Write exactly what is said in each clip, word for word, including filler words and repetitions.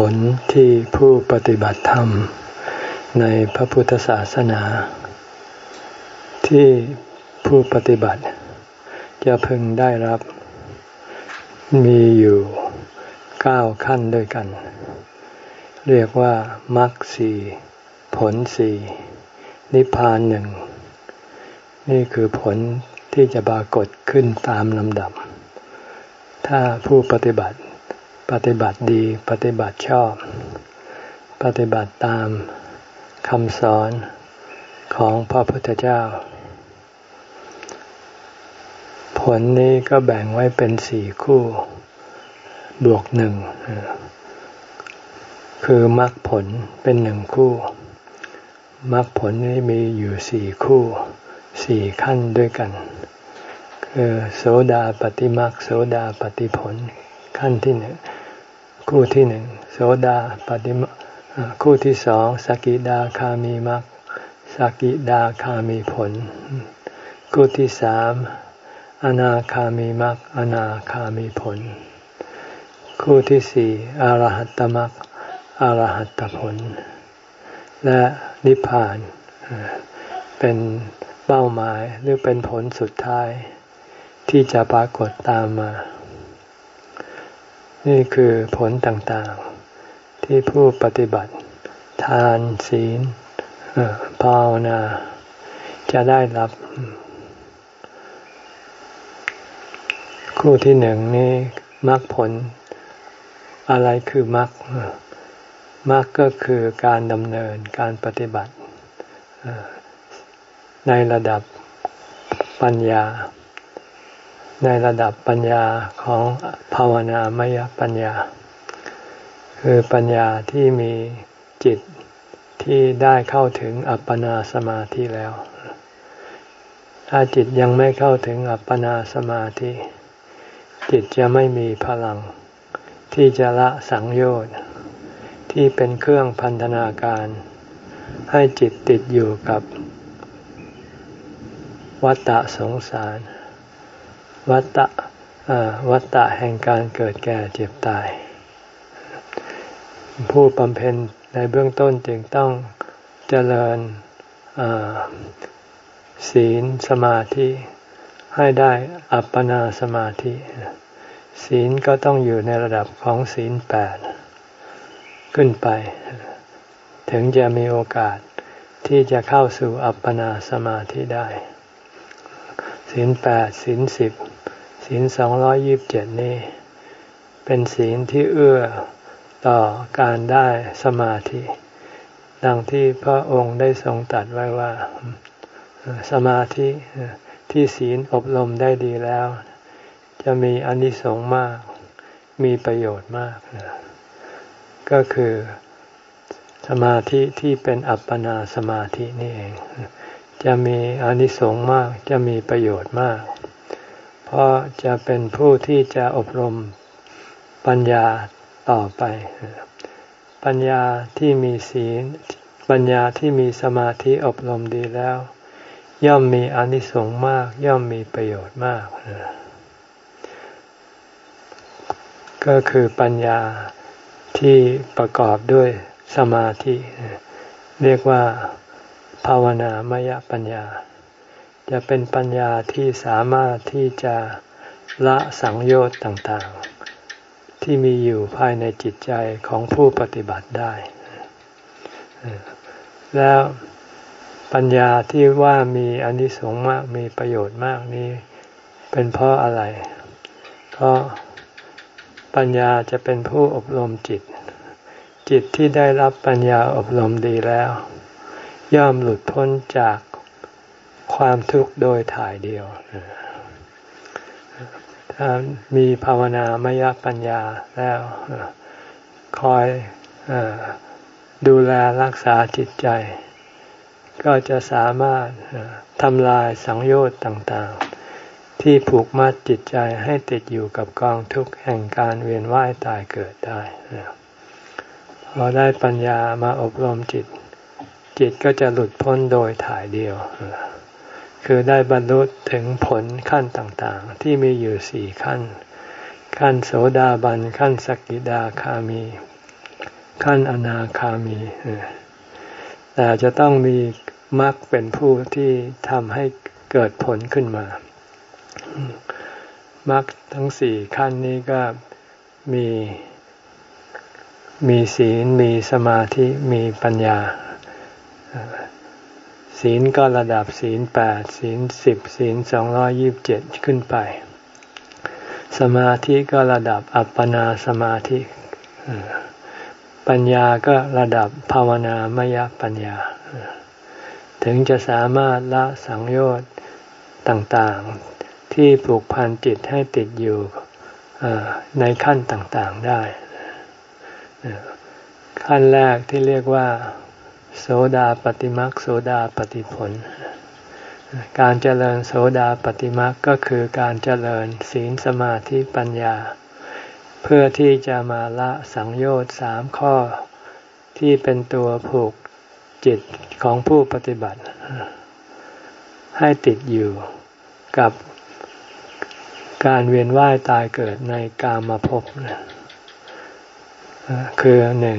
ลที่ผู้ปฏิบัติธรรมในพระพุทธศาสนาที่ผู้ปฏิบัติจะพึงได้รับมีอยู่เก้าขั้นด้วยกันเรียกว่ามรรคสี่ผลสี่นิพพานหนึ่งนี่คือผลที่จะปรากฏขึ้นตามลำดับถ้าผู้ปฏิบัติปฏิบัติดีปฏิบัติชอบปฏิบัติตามคำสอนของพระพุทธเจ้าผลนี้ก็แบ่งไว้เป็นสี่คู่บวกหนึ่งคือมรรคผลเป็นหนึ่งคู่มรรคผลนี้มีอยู่สี่คู่สี่ขั้นด้วยกันคือโสดาปัตติมรรคโสดาปัตติผลขั้นที่หนึ่งคู่ที่หนึ่งโสดาปัตติมรรคคู่ที่สองสกิทาคามีมรรคสกิทาคามีผลคู่ที่สามอนาคามีมรรคอนาคามีผลคู่ที่สี่อรหัตตมรรคอรหัตตผลและนิพพานเป็นเป้าหมายหรือเป็นผลสุดท้ายที่จะปรากฏตามมานี่คือผลต่างๆที่ผู้ปฏิบัติทานศีลภาวนาจะได้รับคู่ที่หนึ่งนี่มรรคผลอะไรคือมรรคมรรคก็คือการดำเนินการปฏิบัติในระดับปัญญาในระดับปัญญาของภาวนามยปัญญาคือปัญญาที่มีจิตที่ได้เข้าถึงอัปปนาสมาธิแล้วถ้าจิตยังไม่เข้าถึงอัปปนาสมาธิจิตจะไม่มีพลังที่จะละสังโยชน์ที่เป็นเครื่องพันธนาการให้จิตติดอยู่กับวัฏฏะสงสารวัฏฏะวัฏฏะแห่งการเกิดแก่เจ็บตายผู้บำเพ็ญในเบื้องต้นจึงต้องเจริญศีลสมาธิให้ได้อัปปนาสมาธิศีลก็ต้องอยู่ในระดับของศีลแปดขึ้นไปถึงจะมีโอกาสที่จะเข้าสู่อัปปนาสมาธิได้ศีลแปดศีลสิบศีลสองร้อยยี่สิบเจ็ดนี่เป็นศีลที่เอื้อต่อการได้สมาธิดังที่พระองค์ได้ทรงตรัสไว้ว่าสมาธิที่ศีลอบรมได้ดีแล้วจะมีอานิสงส์มากมีประโยชน์มากก็คือสมาธิที่เป็นอัปปนาสมาธินี่เองจะมีอานิสงส์มากจะมีประโยชน์มากเพราะจะเป็นผู้ที่จะอบรมปัญญาต่อไปปัญญาที่มีศีลปัญญาที่มีสมาธิอบรมดีแล้วย่อมมีอานิสงส์มากย่อมมีประโยชน์มากก็คือปัญญาที่ประกอบด้วยสมาธิเรียกว่าภาวนามยปัญญาจะเป็นปัญญาที่สามารถที่จะละสังโยชน์ต่างๆที่มีอยู่ภายในจิตใจของผู้ปฏิบัติได้แล้วปัญญาที่ว่ามีอานิสงส์มากมีประโยชน์มากนี้เป็นเพราะอะไรเพราะปัญญาจะเป็นผู้อบรมจิตจิตที่ได้รับปัญญาอบรมดีแล้วย่อมหลุดพ้นจากความทุกข์โดยถ่ายเดียวถ้ามีภาวนามยปัญญาแล้วคอยดูแลรักษาจิตใจก็จะสามารถทำลายสังโยชน์ต่างๆที่ผูกมัดจิตใจให้ติดอยู่กับกองทุกข์แห่งการเวียนว่ายตายเกิดได้พอได้ปัญญามาอบรมจิตจิตก็จะหลุดพ้นโดยถ่ายเดียวคือได้บรรลุถึงผลขั้นต่างๆที่มีอยู่สี่ขั้นขั้นโสดาบันขั้นสกิทาคามีขั้นอนาคามีแต่จะต้องมีมรรคเป็นผู้ที่ทำให้เกิดผลขึ้นมามรรคทั้งสี่ขั้นนี้ก็มีมีศีลมีสมาธิมีปัญญาศีลก็ระดับศีลแปดศีลสิบศีลสองร้อยยี่สิบเจ็ดขึ้นไปสมาธิก็ระดับอัปปนาสมาธิปัญญาก็ระดับภาวนามยปัญญาถึงจะสามารถละสังโยชน์ต่างๆที่ผูกพันจิตให้ติดอยู่ในขั้นต่างๆได้ขั้นแรกที่เรียกว่าโสดาปัตติมรรคโสดาปัตติผลการเจริญโสดาปัตติมรรคก็คือการเจริญศีลสมาธิปัญญาเพื่อที่จะมาละสังโยชน์สามข้อที่เป็นตัวผูกจิตของผู้ปฏิบัติให้ติดอยู่กับการเวียนว่ายตายเกิดในกามภพคือหนึ่ง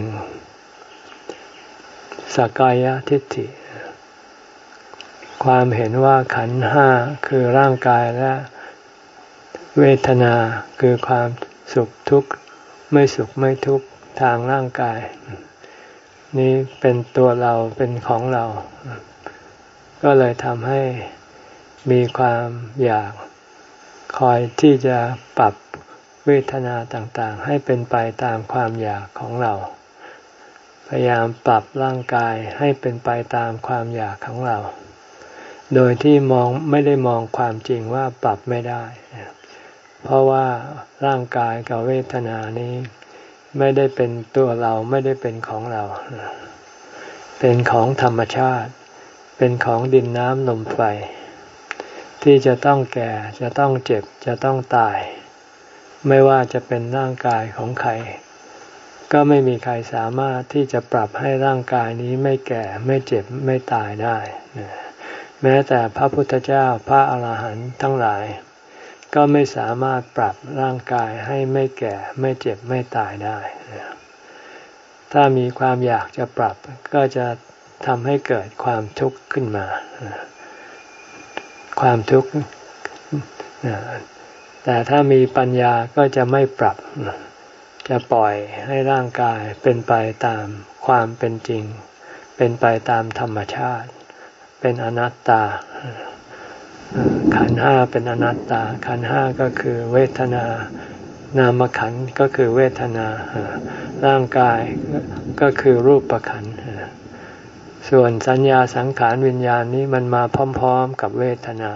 สักกายทิฏฐิความเห็นว่าขันธ์ห้าคือร่างกายและเวทนาคือความสุขทุกข์ไม่สุขไม่ทุกข์ทางร่างกายนี้เป็นตัวเราเป็นของเราก็เลยทำให้มีความอยากคอยที่จะปรับเวทนาต่างๆให้เป็นไปตามความอยากของเราพยายามปรับร่างกายให้เป็นไปตามความอยากของเราโดยที่มองไม่ได้มองความจริงว่าปรับไม่ได้เพราะว่าร่างกายกับเวทนานี้ไม่ได้เป็นตัวเราไม่ได้เป็นของเราเป็นของธรรมชาติเป็นของดินน้ำลมไฟที่จะต้องแก่จะต้องเจ็บจะต้องตายไม่ว่าจะเป็นร่างกายของใครก็ไม่มีใครสามารถที่จะปรับให้ร่างกายนี้ไม่แก่ไม่เจ็บไม่ตายได้แม้แต่พระพุทธเจ้าพระอาหารหันต์ทั้งหลายก็ไม่สามารถปรับร่างกายให้ไม่แก่ไม่เจ็บไม่ตายได้ถ้ามีความอยากจะปรับก็จะทำให้เกิดความทุกข์ขึ้นมาความทุกข์แต่ถ้ามีปัญญาก็จะไม่ปรับจะปล่อยให้ร่างกายเป็นไปตามความเป็นจริงเป็นไปตามธรรมชาติเป็นอนัตตาขันธ์ห้าเป็นอนัตตาขันธ์ห้าก็คือเวทนานามขันธ์ก็คือเวทนาร่างกายก็คือรูปขันธ์ส่วนสัญญาสังขารวิญญาณนี้มันมาพร้อมๆกับเวทนา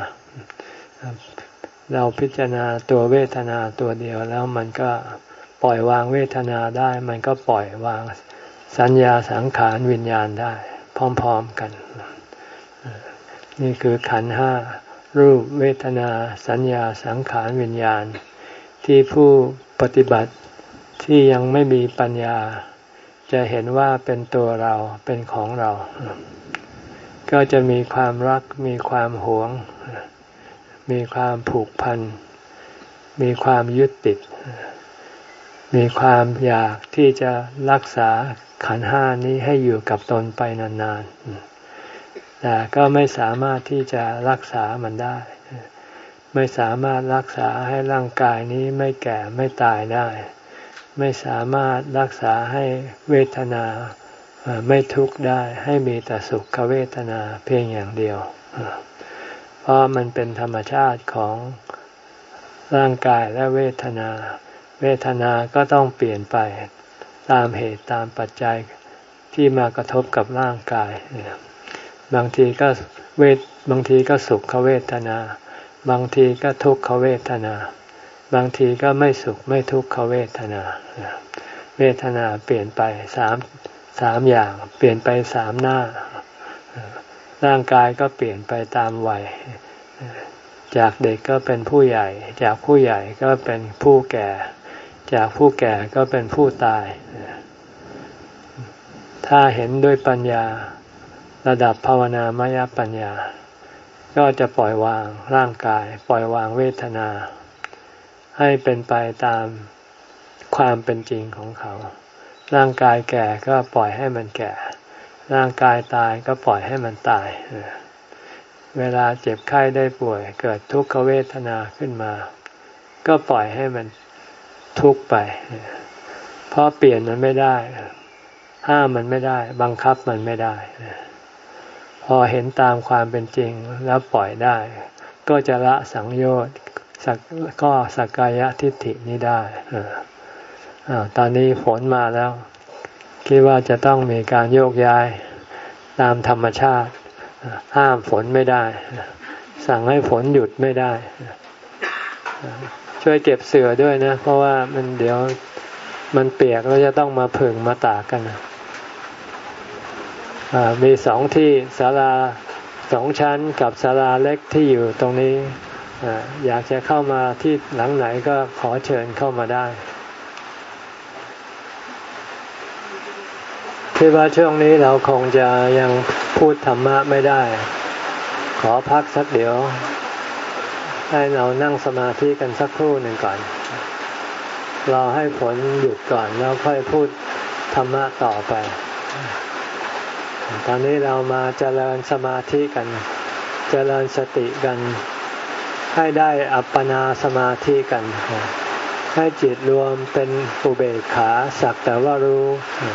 เราพิจารณาตัวเวทนาตัวเดียวแล้วมันก็ปล่อยวางเวทนาได้มันก็ปล่อยวางสัญญาสังขารวิญญาณได้พร้อมๆกันนี่คือขันธ์ห้ารูปเวทนาสัญญาสังขารวิญญาณที่ผู้ปฏิบัติที่ยังไม่มีปัญญาจะเห็นว่าเป็นตัวเราเป็นของเราก็จะมีความรักมีความหวงมีความผูกพันมีความยึดติดมีความอยากที่จะรักษาขันธ์ห้านี้ให้อยู่กับตนไปนานๆแต่ก็ไม่สามารถที่จะรักษามันได้ไม่สามารถรักษาให้ร่างกายนี้ไม่แก่ไม่ตายได้ไม่สามารถรักษาให้เวทนาไม่ทุกข์ได้ให้มีแต่สุขเวทนาเพียงอย่างเดียวเพราะมันเป็นธรรมชาติของร่างกายและเวทนาเวทนาก็ต้องเปลี่ยนไปตามเหตุตามปัจจัยที่มากระทบกับร่างกายบางทีก็เวทบางทีก็สุขเวทนาบางทีก็ทุกขเวทนาบางทีก็ไม่สุขไม่ทุกขเวทนาเวทนาเปลี่ยนไปสามสามอย่างเปลี่ยนไปสามหน้าร่างกายก็เปลี่ยนไปตามวัยจากเด็กก็เป็นผู้ใหญ่จากผู้ใหญ่ก็เป็นผู้แก่จากผู้แก่ก็เป็นผู้ตายถ้าเห็นด้วยปัญญาระดับภาวนามยปัญญาก็จะปล่อยวางร่างกายปล่อยวางเวทนาให้เป็นไปตามความเป็นจริงของเขาร่างกายแก่ก็ปล่อยให้มันแก่ร่างกายตายก็ปล่อยให้มันตายเวลาเจ็บไข้ได้ป่วยเกิดทุกขเวทนาขึ้นมาก็ปล่อยให้มันทุกข์ไปเพราะเปลี่ยนมันไม่ได้ห้ามมันไม่ได้บังคับมันไม่ได้พอเห็นตามความเป็นจริงแล้วปล่อยได้ก็จะละสังโยชน์ก็สักกายทิฏฐินี้ได้ตอนนี้ฝนมาแล้วคิดว่าจะต้องมีการโยกย้ายตามธรรมชาติห้ามฝนไม่ได้สั่งให้ฝนหยุดไม่ได้ช่วยเก็บเสื่อด้วยนะเพราะว่ามันเดี๋ยวมันเปียกแล้วจะต้องมาผึ่งมาตากกันมีสองที่ศาลาสองชั้นกับศาลาเล็กที่อยู่ตรงนี้อยากจะเข้ามาที่หลังไหนก็ขอเชิญเข้ามาได้คิดว่าช่วงนี้เราคงจะยังพูดธรรมะไม่ได้ขอพักสักเดี๋ยวให้เรานั่งสมาธิกันสักครู่หนึ่งก่อนรอให้ฝนหยุดก่อนแล้วค่อยพูดธรรมะต่อไปตอนนี้เรามาเจริญสมาธิกันเจริญสติกันให้ได้อัปปนาสมาธิกันให้จิตรวมเป็นอุเบกขาสักแต่ว่ารู้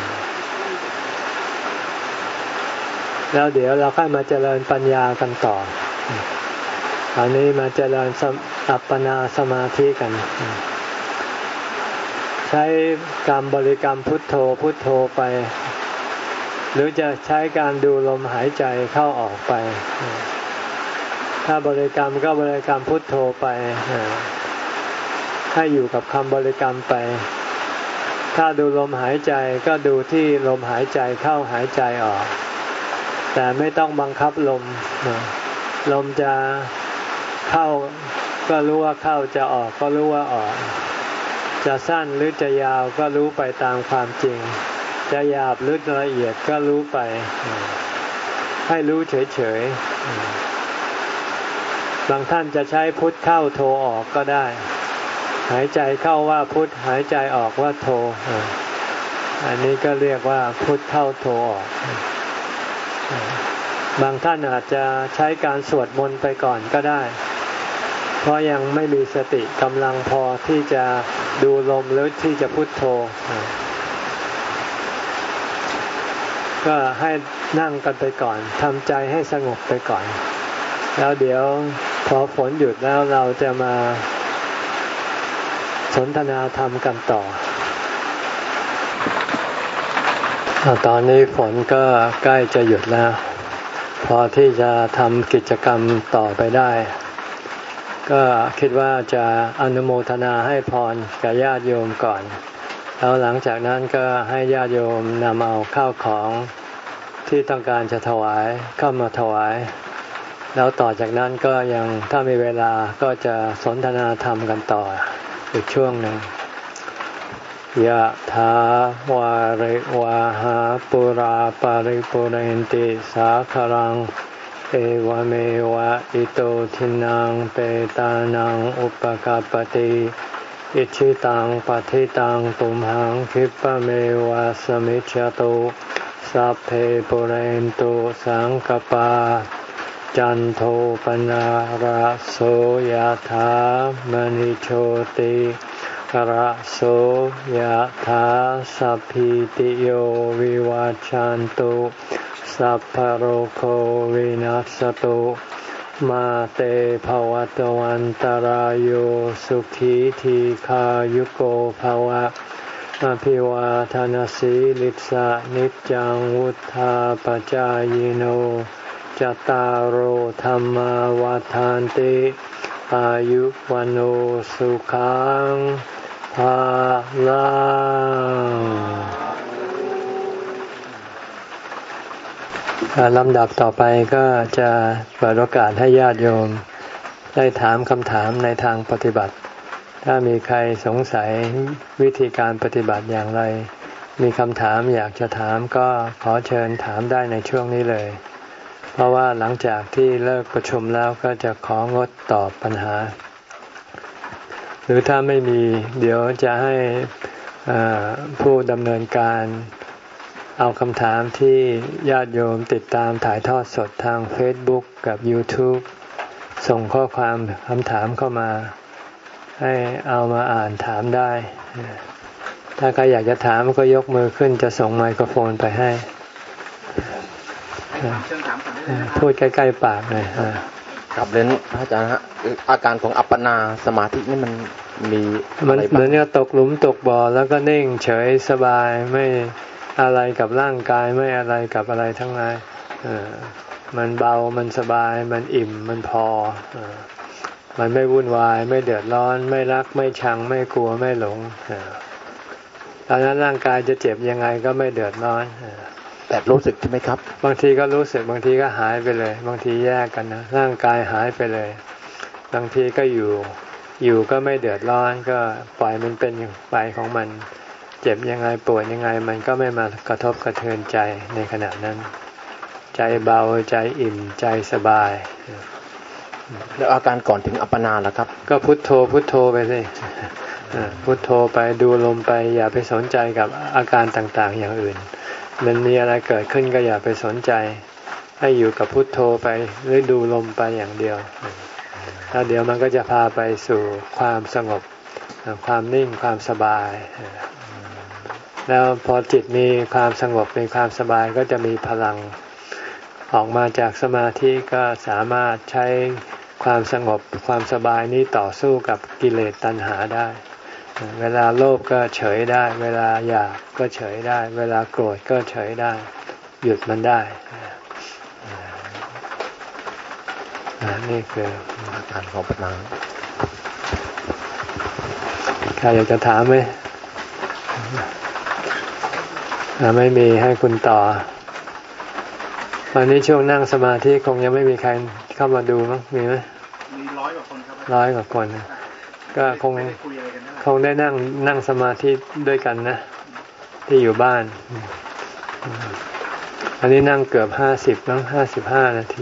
แล้วเดี๋ยวเราค่อยมาเจริญปัญญากันต่อตอนนี้มาเจริญอัปปนาสมาธิกันใช้การบริกรรมพุทโธพุทโธไปหรือจะใช้การดูลมหายใจเข้าออกไปถ้าบริกรรมก็บริกรรมพุทโธไปให้อยู่กับคำบริกรรมไปถ้าดูลมหายใจก็ดูที่ลมหายใจเข้าหายใจออกแต่ไม่ต้องบังคับลมลมจะเข้าก็รู้ว่าเข้าจะออกก็รู้ว่าออกจะสั้นหรือจะยาวก็รู้ไปตามความจริงจะหยาบหรือละเอียดก็รู้ไปให้รู้เฉยๆบางท่านจะใช้พุทเข้าโทออกก็ได้หายใจเข้าว่าพุทหายใจออกว่าโทอันนี้ก็เรียกว่าพุทเข้าโทออกบางท่านอาจจะใช้การสวดมนต์ไปก่อนก็ได้เพราะยังไม่มีสติกำลังพอที่จะดูลมหรือที่จะพุทโธก็ให้นั่งกันไปก่อนทำใจให้สงบไปก่อนแล้วเดี๋ยวพอฝนหยุดแล้วเราจะมาสนทนาธรรมกันต่อตอนนี้ฝนก็ใกล้จะหยุดแล้วพอที่จะทำกิจกรรมต่อไปได้ก็คิดว่าจะอนุโมทนาให้พรกับญาติโยมก่อนแล้วหลังจากนั้นก็ให้ญาติโยมนำเอาข้าวของที่ต้องการจะถวายเข้ามาถวายแล้วต่อจากนั้นก็ยังถ้ามีเวลาก็จะสนทนาธรรมกันต่ออีกช่วงหนึ่งยะถาวาริวาหาปุราปาริปุเรนติสาคารังเอวเมวะอิโตทินังเปตานังอุปกัปปติอิชิตังปฏิตังตุมหังคิปะเมวะสมิจฉตุสัพเพปุเรนตุสังกปาจันโทปนะระโสยถามณิโชติระโสยถาสัพพิติโยวิวัจจันตุสัพพโรโควินัสตุมาเตภวัตวันตารโยสุขีทีขายุโกภวะอภิวาทนาสีลิสะนิจังวุธาปจายโนจตารโหธรรมวาทานติอายุวันโอสุขังภาลังลำดับต่อไปก็จะเปิดโอกาสให้ญาติโยมได้ถามคำถามในทางปฏิบัติถ้ามีใครสงสัยวิธีการปฏิบัติอย่างไรมีคำถามอยากจะถามก็ขอเชิญถามได้ในช่วงนี้เลยเพราะว่าหลังจากที่เลิกประชุมแล้วก็จะของดตอบปัญหาหรือถ้าไม่มีเดี๋ยวจะให้ผู้ดำเนินการเอาคำถามที่ญาติโยมติดตามถ่ายทอดสดทาง Facebook กับ YouTube ส่งข้อความคำถามเข้ามาให้เอามาอ่านถามได้ถ้าใครอยากจะถามก็ยกมือขึ้นจะส่งไมโครโฟนไปให้พูดใกล้ๆปากหน่อยครับเรียนพระอาจารย์ฮะอาการของอัปปนาสมาธินี่มันมีมันเหมือนกับตกหลุมตกบ่อแล้วก็นิ่งเฉยสบายไม่อะไรกับร่างกายไม่อะไรกับอะไรทั้งนั้นมันเบามันสบายมันอิ่มมันพอมันไม่วุ่นวายไม่เดือดร้อนไม่รักไม่ชังไม่กลัวไม่หลงตอนนั้นร่างกายจะเจ็บยังไงก็ไม่เดือดร้อนแต่รู้สึกใช่ไหมครับบางทีก็รู้สึกบางทีก็หายไปเลยบางทีแยกกันนะร่างกายหายไปเลยบางทีก็อยู่อยู่ก็ไม่เดือดร้อนก็ปล่อยมันเป็นไปของมันเจ็บยังไงปวดยังไงมันก็ไม่มากระทบกระเทือนใจในขณะนั้นใจเบาใจอิ่มใจสบายแล้วอาการก่อนถึงอัปปนาล่ะครับก็พุทโธพุทโธไปสิพุทโธไปดูลมไปอย่าไปสนใจกับอาการต่างๆอย่างอื่นมันมีอะไรเกิดขึ้นก็อย่าไปสนใจให้อยู่กับพุทโธไปหรือดูลมไปอย่างเดียวแล้วเดี๋ยวมันก็จะพาไปสู่ความสงบความนิ่งความสบายแล้วพอจิตมีความสงบมีความสบายก็จะมีพลังออกมาจากสมาธิก็สามารถใช้ความสงบความสบายนี้ต่อสู้กับกิเลสตัณหาได้เวลาโลภก็เฉยได้เวลาอยากก็เฉยได้เวลาโกรธก็เฉยได้หยุดมันได้นี่คืออาการของปัญญาใครอยากจะถามไหมไม่มีให้คุณต่อวันนี้ช่วงนั่งสมาธิคงยังไม่มีใครเข้ามาดูมั้งมีไหมมีร้อยกว่าคนครับร้อยกว่าคนก็คงคงได้นั่งนั่งสมาธิด้วยกันนะที่อยู่บ้านอันนี้นั่งเกือบห้าสิบมั้งห้าสิบห้านาที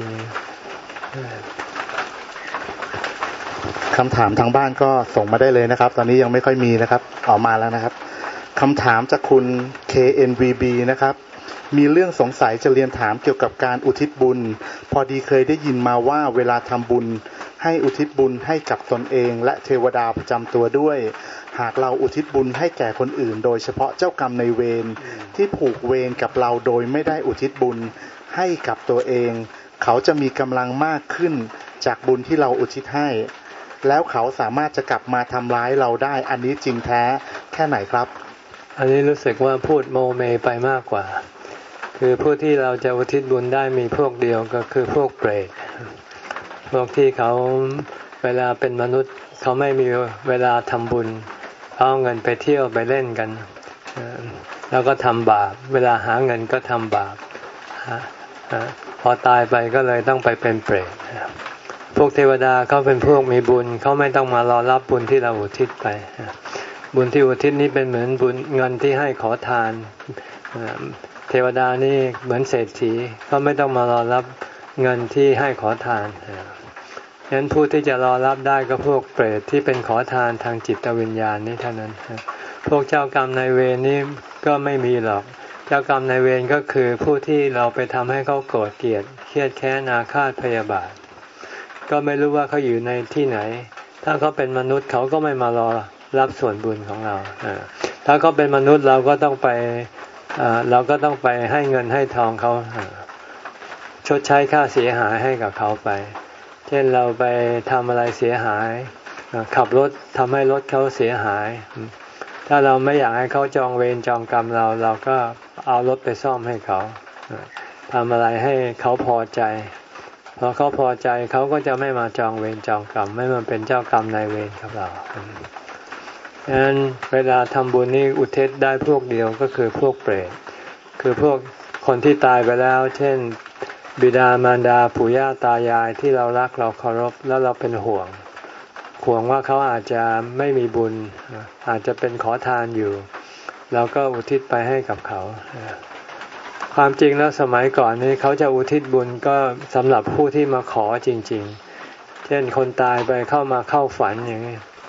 คำถามทางบ้านก็ส่งมาได้เลยนะครับตอนนี้ยังไม่ค่อยมีนะครับออกมาแล้วนะครับคำถามจากคุณ เค เอ็น วี บี นะครับมีเรื่องสงสัยจะเรียนถามเกี่ยวกับการอุทิศบุญพอดีเคยได้ยินมาว่าเวลาทำบุญให้อุทิศบุญให้กับตนเองและเทวดาประจำตัวด้วยหากเราอุทิศบุญให้แก่คนอื่นโดยเฉพาะเจ้ากรรมนายเวรที่ผูกเวรกับเราโดยไม่ได้อุทิศบุญให้กับตัวเองเขาจะมีกำลังมากขึ้นจากบุญที่เราอุทิศให้แล้วเขาสามารถจะกลับมาทำร้ายเราได้อันนี้จริงแท้แค่ไหนครับอันนี้รู้สึกว่าพูดโมเมไปมากกว่าคือผู้ที่เราจะอุทิศบุญได้มีพวกเดียวก็คือพวกเปรตพวกที่เขาเวลาเป็นมนุษย์เขาไม่มีเวลาทำบุญเอาเงินไปเที่ยวไปเล่นกันแล้วก็ทำบาปเวลาหาเงินก็ทำบาปพอตายไปก็เลยต้องไปเป็นเปรตพวกเทวดาเขาเป็นพวกมีบุญเขาไม่ต้องมารอรับบุญที่เราอุทิศไปบุญที่อุทิศนี้เป็นเหมือนบุญเงินที่ให้ขอทานเทวดานี่เหมือนเศรษฐีเขาไม่ต้องมารอรับเงินที่ให้ขอทานฉะนั้นผู้ที่จะรอรับได้ก็พวกเปรตที่เป็นขอทานทางจิตวิญญาณนี้เท่านั้นพวกเจ้ากรรมนายเวรนี่ก็ไม่มีหรอกเจ้ากรรมนายเวรก็คือผู้ที่เราไปทำให้เขาโกรธเกลียดเครียดแค้นอาฆาตพยาบาทก็ไม่รู้ว่าเขาอยู่ในที่ไหนถ้าเขาเป็นมนุษย์เขาก็ไม่มารอรับส่วนบุญของเราถ้าเขาเป็นมนุษย์เราก็ต้องไปเราก็ต้องไปให้เงินให้ทองเขาชดใช้ค่าเสียหายให้กับเขาไปเช่นเราไปทำอะไรเสียหายขับรถทำให้รถเขาเสียหายถ้าเราไม่อยากให้เขาจองเวรจองกรรมเราเราก็เอารถไปซ่อมให้เขาทำอะไรให้เขาพอใจพอเขาพอใจเขาก็จะไม่มาจองเวรจองกรรมไม่มาเป็นเจ้ากรรมนายเวรกับเราฉะนั้นเวลาทำบุญนี่อุทิศได้พวกเดียวก็คือพวกเปรตคือพวกคนที่ตายไปแล้วเช่นบิดามารดาปู่ย่าตายายที่เรารักเราเคารพแล้วเราเป็นห่วงห่วงว่าเขาอาจจะไม่มีบุญอาจจะเป็นขอทานอยู่เราก็อุทิศไปให้กับเขาความจริงแล้วสมัยก่อนนี้เขาจะอุทิศบุญก็สำหรับผู้ที่มาขอจริงๆเช่นคนตายไปเข้ามาเข้าฝันอย่างนี้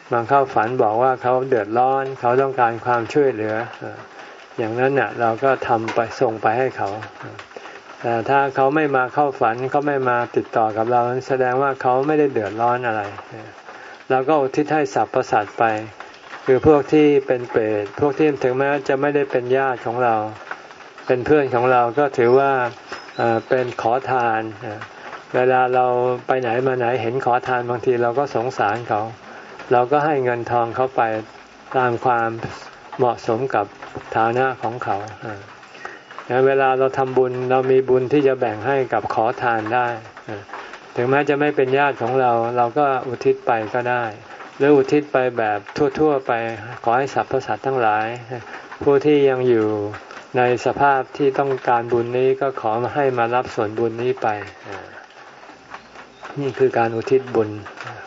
มาเข้าฝันบอกว่าเขาเดือดร้อนเขาต้องการความช่วยเหลืออย่างนั้นน่ะเราก็ทำไปส่งไปให้เขาแต่ถ้าเขาไม่มาเข้าฝันเขาไม่มาติดต่อกับเราแสดงว่าเขาไม่ได้เดือดร้อนอะไรเราก็อุทิศให้สรรพสัตว์ไปคือพวกที่เป็นเปรตพวกที่ถึงแม้จะไม่ได้เป็นญาติของเราเป็นเพื่อนของเราก็ถือว่าเป็นขอทานเวลาเราไปไหนมาไหนเห็นขอทานบางทีเราก็สงสารเขาเราก็ให้เงินทองเขาไปตามความเหมาะสมกับฐานะของเขาเวลาเราทำบุญเรามีบุญที่จะแบ่งให้กับขอทานได้ถึงแม้จะไม่เป็นญาติของเราเราก็อุทิศไปก็ได้หรืออุทิศไปแบบทั่วๆไปขอให้สรรพสัตว์ทั้งหลายผู้ที่ยังอยู่ในสภาพที่ต้องการบุญนี้ก็ขอมาให้มารับส่วนบุญนี้ไปนี่คือการอุทิศบุญ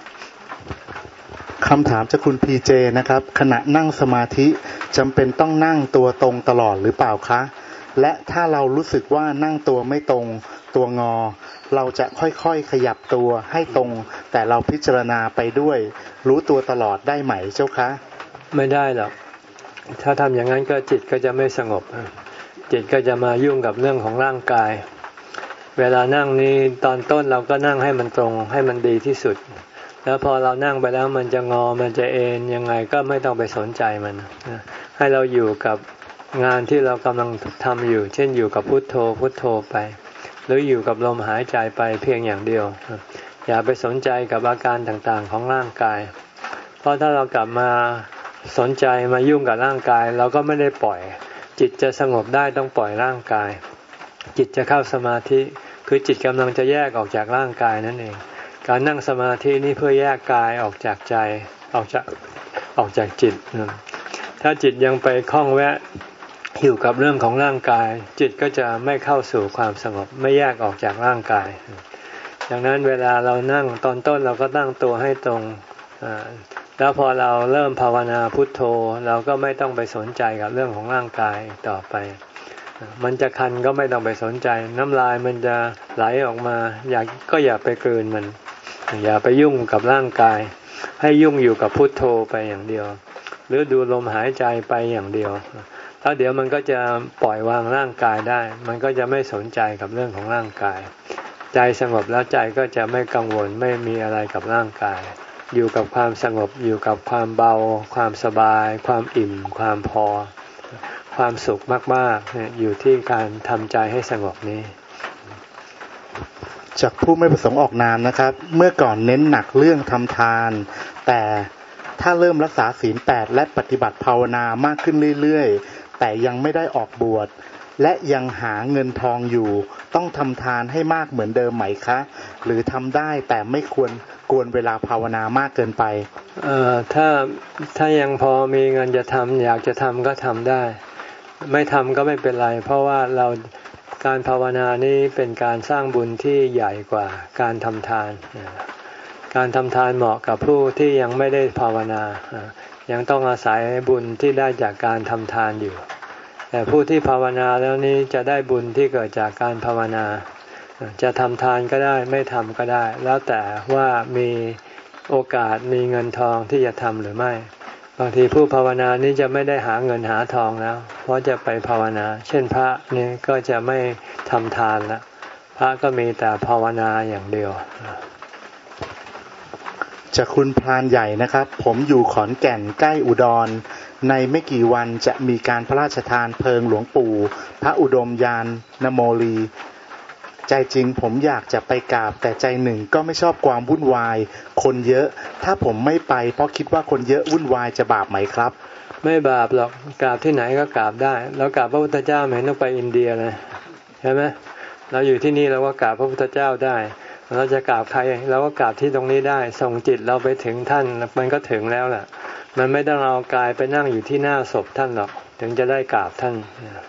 คำถามจากคุณพีเจนะครับขณะนั่งสมาธิจำเป็นต้องนั่งตัวตรงตลอดหรือเปล่าคะและถ้าเรารู้สึกว่านั่งตัวไม่ตรงตัวงอเราจะค่อยๆขยับตัวให้ตรงแต่เราพิจารณาไปด้วยรู้ตัวตลอดได้ไหมเจ้าคะไม่ได้หรอกถ้าทำอย่างนั้นก็จิตก็จะไม่สงบจิตก็จะมายุ่งกับเรื่องของร่างกายเวลานั่งนี้ตอนต้นเราก็นั่งให้มันตรงให้มันดีที่สุดแล้วพอเรานั่งไปแล้วมันจะงอมันจะเอ็นยังไงก็ไม่ต้องไปสนใจมันให้เราอยู่กับงานที่เรากำลังทำอยู่เช่นอยู่กับพุทโธพุทโธไปหรืออยู่กับลมหายใจไปเพียงอย่างเดียวอย่าไปสนใจกับอาการต่างๆของร่างกายเพราะถ้าเรากลับมาสนใจมายุ่งกับร่างกายเราก็ไม่ได้ปล่อยจิตจะสงบได้ต้องปล่อยร่างกายจิตจะเข้าสมาธิคือจิตกำลังจะแยกออกจากร่างกายนั่นเองการนั่งสมาธินี่เพื่อแยกกายออกจากใจออกจากออกจากจิตถ้าจิตยังไปคล้องแวะอยู่กับเรื่องของร่างกายจิตก็จะไม่เข้าสู่ความสงบไม่แยกออกจากร่างกายดังนั้นเวลาเรานั่งตอนต้นเราก็ตั้งตัวให้ตรงแล้วพอเราเริ่มภาวนาพุทโธเราก็ไม่ต้องไปสนใจกับเรื่องของร่างกายต่อไปมันจะคันก็ไม่ต้องไปสนใจน้ำลายมันจะไหลออกมาอยากก็อย่าไปกลืนมันอย่าไปยุ่งกับร่างกายให้ยุ่งอยู่กับพุทโธไปอย่างเดียวหรือดูลมหายใจไปอย่างเดียวแล้วเดี๋ยวมันก็จะปล่อยวางร่างกายได้มันก็จะไม่สนใจกับเรื่องของร่างกายใจสงบแล้วใจก็จะไม่กังวลไม่มีอะไรกับร่างกายอยู่กับความสงบอยู่กับความเบาความสบายความอิ่มความพอความสุขมากๆอยู่ที่การทำใจให้สงบนี้จากผู้ไม่ประสงค์ออกนามนะครับเมื่อก่อนเน้นหนักเรื่องทำทานแต่ถ้าเริ่มรักษาศีลแปดและปฏิบัติภาวนามากขึ้นเรื่อยๆแต่ยังไม่ได้ออกบวชและยังหาเงินทองอยู่ต้องทำทานให้มากเหมือนเดิมไหมคะหรือทำได้แต่ไม่ควรกวนเวลาภาวนามากเกินไปเอ่อถ้าถ้ายังพอมีเงินจะทำอยากจะทำก็ทำได้ไม่ทำก็ไม่เป็นไรเพราะว่าเราการภาวนานี้เป็นการสร้างบุญที่ใหญ่กว่าการทำทานการทำทานเหมาะกับผู้ที่ยังไม่ได้ภาวนายังต้องอาศัยบุญที่ได้จากการทำทานอยู่แต่ผู้ที่ภาวนาแล้วนี้จะได้บุญที่เกิดจากการภาวนาจะทำทานก็ได้ไม่ทำก็ได้แล้วแต่ว่ามีโอกาสมีเงินทองที่จะทำหรือไม่บางทีผู้ภาวนานี้จะไม่ได้หาเงินหาทองแล้วเพราะจะไปภาวนาเช่นพระนี่ก็จะไม่ทำทานละพระก็มีแต่ภาวนาอย่างเดียวจากคุณพรานใหญ่นะครับผมอยู่ขอนแก่นใกล้อุดรในไม่กี่วันจะมีการพระราชทานเพลิงหลวงปู่พระอุดมยานนโมลีใจจริงผมอยากจะไปกราบแต่ใจหนึ่งก็ไม่ชอบความวุ่นวายคนเยอะถ้าผมไม่ไปเพราะคิดว่าคนเยอะวุ่นวายจะบาปไหมครับไม่บาปหรอกกราบที่ไหนก็กราบได้แล้วกราบพระพุทธเจ้าไม่ต้องไปอินเดียเลยใช่ไหมเราอยู่ที่นี่เราก็กราบพระพุทธเจ้าได้เราจะกราบใครเราก็กราบที่ตรงนี้ได้ส่งจิตเราไปถึงท่านมันก็ถึงแล้วแหละมันไม่ต้องเอากายไปนั่งอยู่ที่หน้าศพท่านหรอกถึงจะได้กราบท่าน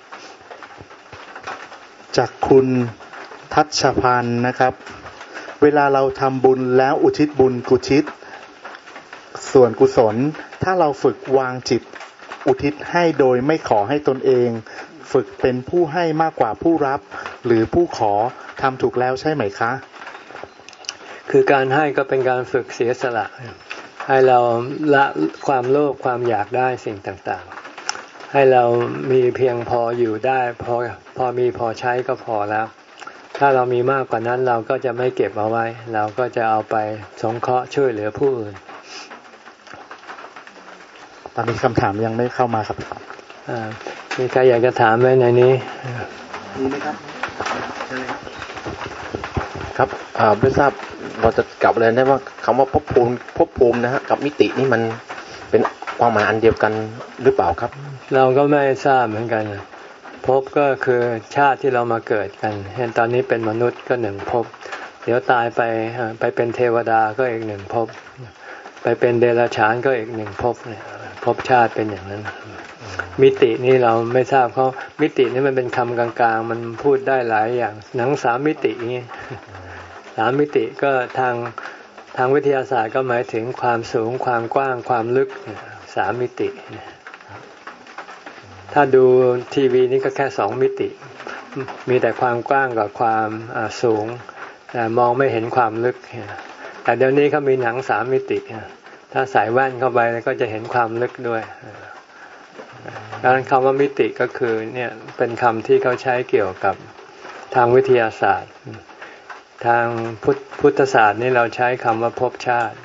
จากคุณทัชพันธ์นะครับเวลาเราทำบุญแล้วอุทิศบุญกุทิศส่วนกุศลถ้าเราฝึกวางจิตอุทิศให้โดยไม่ขอให้ตนเองฝึกเป็นผู้ให้มากกว่าผู้รับหรือผู้ขอทำถูกแล้วใช่ไหมคะคือการให้ก็เป็นการฝึกเสียสละให้เราละความโลภความอยากได้สิ่งต่างๆให้เรามีเพียงพออยู่ได้พอพอมีพอใช้ก็พอแล้วถ้าเรามีมากกว่านั้นเราก็จะไม่เก็บเอาไว้เราก็จะเอาไปสงเคราะห์ช่วยเหลือผู้อื่นตอนนี้คำถามยังไม่เข้ามาครับมีใครอยากจะถามไหมในนี้มีไหมครับครับไม่ทราบเราจะกลับเลยได้ว่าคำว่าภพภูมิภพภูมินะฮะกับมิตินี่มันเป็นความหมายอันเดียวกันหรือเปล่าครับเราก็ไม่ทราบเหมือนกันภพก็คือชาติที่เรามาเกิดกันเห็นตอนนี้เป็นมนุษย์ก็หนึ่งภพเดี๋ยวตายไปไปเป็นเทวดาก็อีกหนึ่งภพไปเป็นเดรัจฉานก็อีกหนึ่งภพเนี่ยภพชาติเป็นอย่างนั้นมิตินี่เราไม่ทราบเขามิตินี่มันเป็นคำกลางๆมันพูดได้หลายอย่างหนังสามมิตินี้สามมิติก็ทางทางวิทยาศาสตร์ก็หมายถึงความสูงความกว้างความลึกสามมิติถ้าดูทีวีนี่ก็แค่สองมิติมีแต่ความกว้างกับความสูงแต่มองไม่เห็นความลึกแต่เดี๋ยวนี้เขามีหนังสามมิติถ้าใส่แว่นเข้าไปก็จะเห็นความลึกด้วยดังนั้นคำว่ามิติก็คือเนี่ยเป็นคำที่เขาใช้เกี่ยวกับทางวิทยาศาสตร์ทางพุทธพุทธศาสตร์นี่เราใช้คำว่าภพชาติ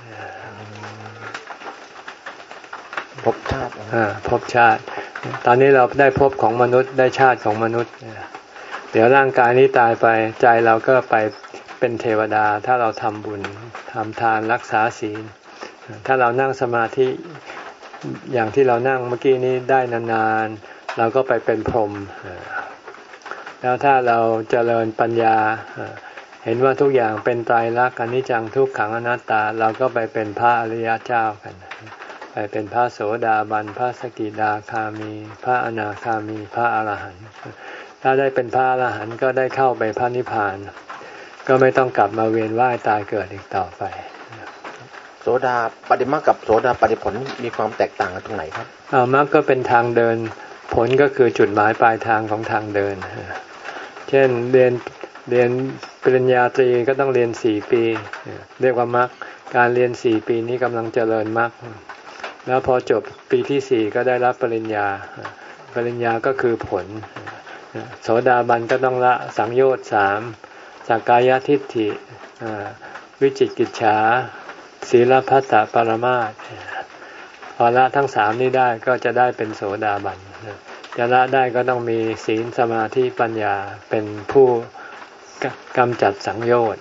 ภพชาติอ่าภพชาติตอนนี้เราได้ภพของมนุษย์ได้ชาติของมนุษย์เดี๋ยวร่างกายนี้ตายไปใจเราก็ไปเป็นเทวดาถ้าเราทำบุญทำทานรักษาศีลถ้าเรานั่งสมาธิอย่างที่เรานั่งเมื่อกี้นี้ได้นานๆเราก็ไปเป็นพรหมแล้วถ้าเราเจริญปัญญาเห็นว่าทุกอย่างเป็นไตรลักษณ์อนิจจังทุกขังอนัตตาเราก็ไปเป็นพระอริยเจ้ากันไปเป็นพระโสดาบันพระสกิทาคามีพระอนาคามีพระอรหันต์ถ้าได้เป็นพระอรหันต์ก็ได้เข้าไปพระนิพพานก็ไม่ต้องกลับมาเวียนว่ายตายเกิดอีกต่อไปโสดาปฏิมากับโสดาปฏิผลมีความแตกต่างกันตรงไหนครับอ่ามรรคก็เป็นทางเดินผลก็คือจุดหมายปลายทางของทางเดินเช่นเรียนเรียนปริญญาตรีก็ต้องเรียนสี่ปีเรียกว่ามรรคการเรียนสี่ปีนี้กำลังเจริญมรรคแล้วพอจบปีที่สี่ก็ได้รับปริญญาปริญญาก็คือผลโสดาบันก็ต้องละสังโยชน์สามสักกายทิฏฐิวิจิกิจฉาศีลพัตตปรมาสพอละทั้งสามนี้ได้ก็จะได้เป็นโสดาบันจะละได้ก็ต้องมีศีลสมาธิปัญญาเป็นผู้กำจัดสังโยชน์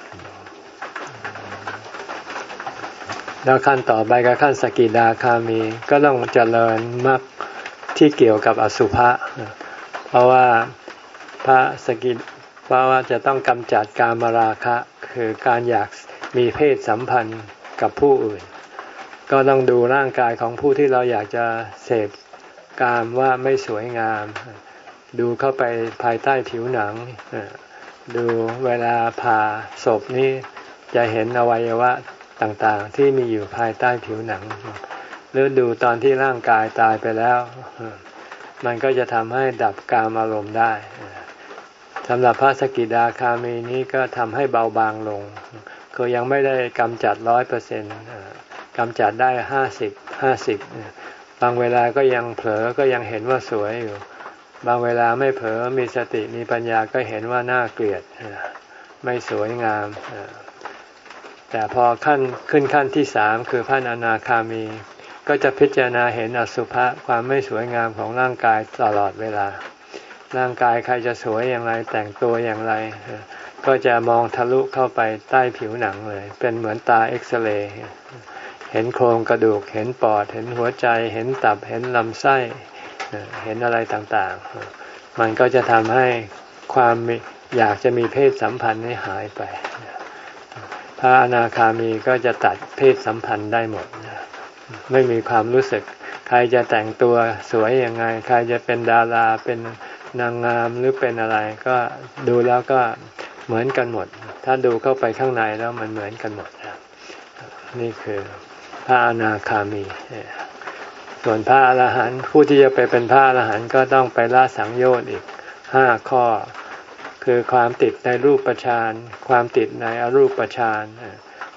แล้วขั้นต่อไปก็ขั้นสกิทาคามีก็ต้องเจริญมรรคที่เกี่ยวกับอสุภะเพราะว่าพระสกิเพราะว่าจะต้องกำจัดกามราคะคือการอยากมีเพศสัมพันธ์กับผู้อื่นก็ต้องดูร่างกายของผู้ที่เราอยากจะเสพกามว่าไม่สวยงามดูเข้าไปภายใต้ผิวหนังดูเวลาผ่าศพนี่จะเห็นอวัยวะต่างๆที่มีอยู่ภายใต้ผิวหนังหรือดูตอนที่ร่างกายตายไปแล้วมันก็จะทำให้ดับกามอารมณ์ได้สำหรับพระสกิทาคามีนี้ก็ทำให้เบาบางลงคือยังไม่ได้กำจัดร้อยเปอร์เซ็นต์กำจัดได้ห้าสิบห้าสิบบางเวลาก็ยังเผลอก็ยังเห็นว่าสวยอยู่บางเวลาไม่เผลอมีสติมีปัญญาก็เห็นว่าน่าเกลียดไม่สวยงามแต่พอขั้นขึ้นขั้นที่สามคือพระอนาคามีก็จะพิจารณาเห็นอสุภะความไม่สวยงามของร่างกายตลอดเวลาร่างกายใครจะสวยอย่างไรแต่งตัวอย่างไรก็จะมองทะลุเข้าไปใต้ผิวหนังเลยเป็นเหมือนตาเอ็กซเรย์เห็นโครงกระดูกเห็นปอดเห็นหัวใจเห็นตับเห็นลำไส้เห็นอะไรต่างๆมันก็จะทำให้ความอยากจะมีเพศสัมพันธ์ให้หายไปพระอนาคามีก็จะตัดเพศสัมพันธ์ได้หมดไม่มีความรู้สึกใครจะแต่งตัวสวยยังไงใครจะเป็นดาราเป็นนางงามหรือเป็นอะไรก็ดูแล้วก็เหมือนกันหมดถ้าดูเข้าไปข้างในแล้วมันเหมือนกันหมดนี่คือพระอนาคามีส่วนพระอรหันต์ผู้ที่จะไปเป็นพระอรหันต์ก็ต้องไปละสังโยชน์อีกห้าข้อคือความติดในรูปฌานความติดในอรูปฌาน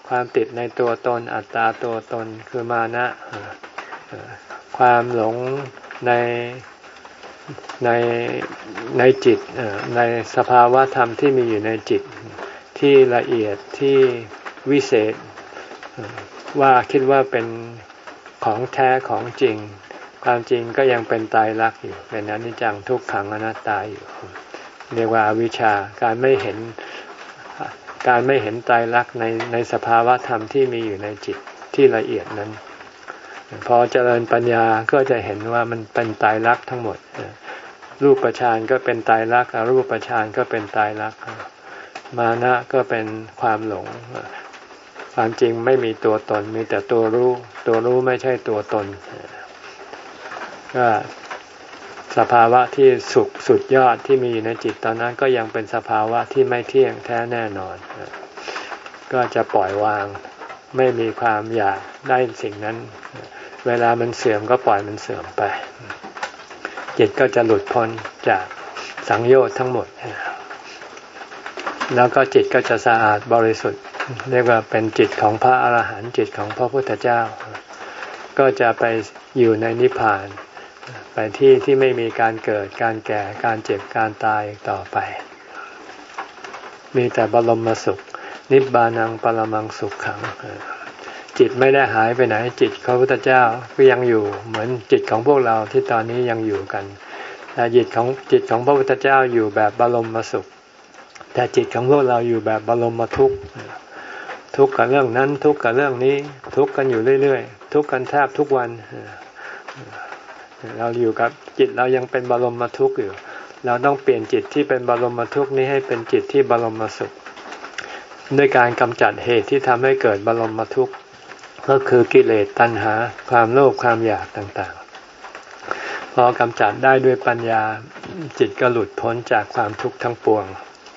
ความติดในตัวตนอัตตาตัวตนคือมานะความหลงในในในจิตในสภาวะธรรมที่มีอยู่ในจิตที่ละเอียดที่วิเศษว่าคิดว่าเป็นของแท้ของจริงความจริงก็ยังเป็นไตรลักษณ์อยู่เป็นอนิจจังทุกขังอนัตตาอยู่เรียกว่าอวิชชาการไม่เห็นการไม่เห็นไตรลักษณ์ในในสภาวะธรรมที่มีอยู่ในจิตที่ละเอียดนั้นพอเจริญปัญญาก็จะเห็นว่ามันเป็นไตรลักษณ์ทั้งหมดรูปฌานก็เป็นไตรลักษณ์อรูปฌานก็เป็นไตรลักษณ์มานะก็เป็นความหลงความจริงไม่มีตัวตนมีแต่ตัวรู้ตัวรู้ไม่ใช่ตัวตนก็สภาวะที่สุขสุดยอดที่มีอยู่ในจิตตอนนั้นก็ยังเป็นสภาวะที่ไม่เที่ยงแท้แน่นอนก็จะปล่อยวางไม่มีความอยากได้สิ่งนั้นเวลามันเสื่อมก็ปล่อยมันเสื่อมไปจิตก็จะหลุดพ้นจากสังโยชน์ทั้งหมดแล้วก็จิตก็จะสะอาดบริสุทธิ์เรียกว่าเป็นจิตของพระอรหันต์จิตของพระพุทธเจ้าก็จะไปอยู่ในนิพพานไปที่ที่ไม่มีการเกิดการแก่การเจ็บการตายต่อไปมีแต่บรมสุขนิบบานังปรมังสุขขังจิตไม่ได้หายไปไหนจิตของพระพุทธเจ้าก็ยังอยู่เหมือนจิตของพวกเราที่ตอนนี้ยังอยู่กันแต่จิตของจิตของพระพุทธเจ้าอยู่แบบบรมสุขแต่จิตของพวกเราอยู่แบบบรมทุกข์ทุกข์กับเรื่องนั้นทุกข์กับเรื่องนี้ทุกข์กันอยู่เรื่อยๆทุกข์กันแทบทุกวันเราอยู่กับจิตเรายังเป็นบรมทุกข์อยู่เราต้องเปลี่ยนจิตที่เป็นบรมทุกข์นี้ให้เป็นจิตที่บรมสุขด้วยการกำจัดเหตุที่ทำให้เกิดบรมทุกข์ก็คือกิเลสตัณหาความโลภความอยากต่างๆพอกำจัดได้ด้วยปัญญาจิตก็หลุดพ้นจากความทุกข์ทั้งปวง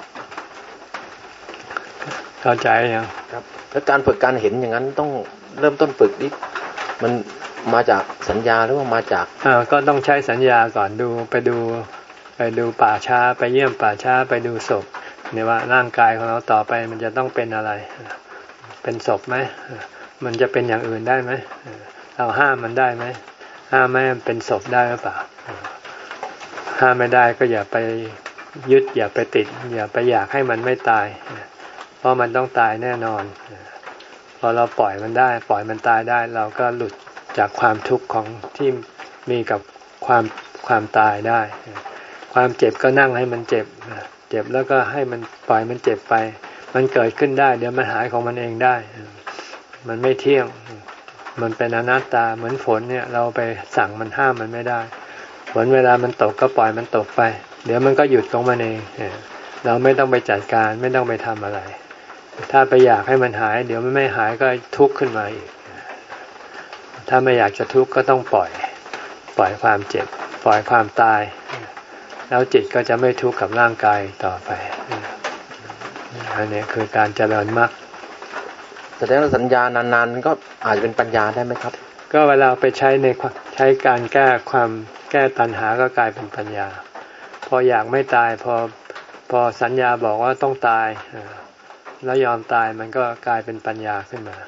เข้าใจยังครับแล้วการฝึกการเห็นอย่างนั้นต้องเริ่มต้นฝึกนี่มันมาจากสัญญาหรือว่ามาจากอ่าก็ต้องใช้สัญญาก่อนดูไปดูไปดูป่าช้าไปเยี่ยมป่าช้าไปดูศพเนี่ยว่าร่างกายของเราต่อไปมันจะต้องเป็นอะไรเป็นศพไหมมันจะเป็นอย่างอื่นได้ไหมเราห้ามมันได้ไหมห้ามไม่ให้มันเป็นศพได้หรือเปล่าห้ามไม่ได้ก็อย่าไปยึดอย่าไปติดอย่าไปอยากให้มันไม่ตายเพราะมันต้องตายแน่นอนพอเราปล่อยมันได้ปล่อยมันตายได้เราก็หลุดจากความทุกข์ของที่มีกับความความตายได้ความเจ็บก็นั่งให้มันเจ็บเจ็บแล้วก็ให้มันปล่อยมันเจ็บไปมันเกิดขึ้นได้เดี๋ยวมันหายของมันเองได้มันไม่เที่ยงมันเป็นอนัตตาเหมือนฝนเนี่ยเราไปสั่งมันห้ามมันไม่ได้ฝนเวลามันตกก็ปล่อยมันตกไปเดี๋ยวมันก็หยุดของมันเองเราไม่ต้องไปจัดการไม่ต้องไปทำอะไรถ้าไปอยากให้มันหายเดี๋ยวมันไม่หายก็ทุกข์ขึ้นมาอีกถ้าไม่อยากจะทุกข์ก็ต้องปล่อยปล่อยความเจ็บปล่อยความตายแล้วจิตก็จะไม่ทุกข์กับร่างกายต่อไปอันนี้คือการเจริญมรรคแสดงว่าสัญญานานๆก็อาจจะเป็นปัญญาได้ไหมครับก็เวลาไปใช้ในใช้การแก้ความแก้ตัณหาก็กลายเป็นปัญญาพออยากไม่ตายพอพอสัญญาบอกว่าต้องตายแล้วยอมตายมันก็กลายเป็นปัญญาขึ้นมา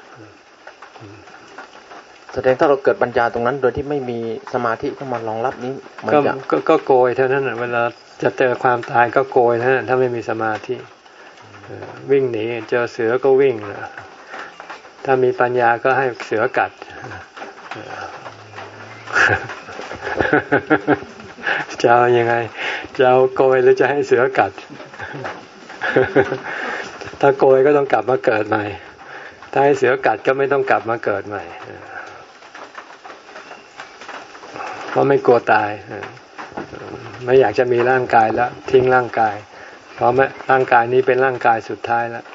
แสดงถ้าเราเกิดปัญญาตรงนั้นโดยที่ไม่มีสมาธิเข้ามารองรับนี้มันจะก็ก็โกยเท่านั้นเวลาจะเจอความตายก็โกยเท่านั้นถ้าไม่มีสมาธิวิ่งหนีเจอเสือก็วิ่งถ้ามีปัญญาก็ให้เสือกัดจะเอายังไงจะเอาโกยหรือจะให้เสือกัดถ้าโกยก็ต้องกลับมาเกิดใหม่ถ้าให้เสือกัดก็ไม่ต้องกลับมาเกิดใหม่เพราะไม่กลัวตายไม่อยากจะมีร่างกายแล้วทิ้งร่างกายเพราะร่างกายนี้เป็นร่างกายสุดท้ายแล้ว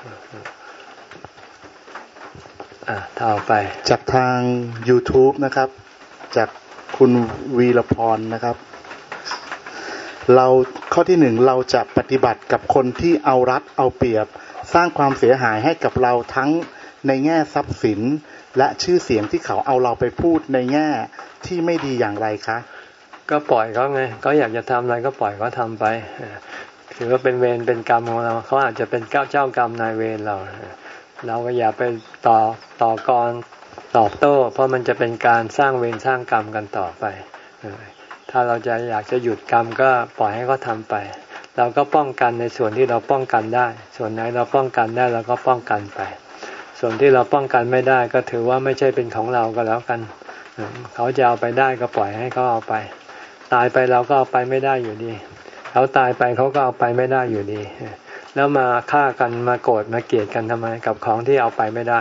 อ่ะต่อไปจากทาง YouTube นะครับจากคุณวีรพรนะครับเราข้อที่หนึ่งเราจะปฏิบัติกับคนที่เอารัดเอาเปรียบสร้างความเสียหายให้กับเราทั้งในแง่ทรัพย์สินและชื่อเสียงที่เขาเอาเราไปพูดในแง่ที่ไม่ดีอย่างไรคะก็ปล่อยเขาไงเขาอยากจะทำอะไรก็ปล่อยเขาทำไปถือว่าเป็นเวรเป็นกรรมของเราเขาอาจจะเป็นเจ้าเจ้ากรรมนายเวรเราเราก็อย่าไปต่อต่อกรตอบโต้เพราะมันจะเป็นการสร้างเวรสร้างกรรมกันต่อไปถ้าเราจะอยากจะหยุดกรรมก็ปล่อยให้เขาทำไปเราก็ป้องกันในส่วนที่เราป้องกันได้ส่วนไหนเราป้องกันได้เราก็ป้องกันไปส่วนที่เราป้องกันไม่ได้ก็ถือว่าไม่ใช่เป็นของเราก็แล้วกันเขาจะเอาไปได้ก็ปล่อยให้เขาเอาไปตายไปเราก็เอาไปไม่ได้อยู่ดีเขาตายไปเขาก็เอาไปไม่ได้อยู่ดีแล้วมาฆ่ากันมาโกรธมาเกลียดกันทำไมกับของที่เอาไปไม่ได้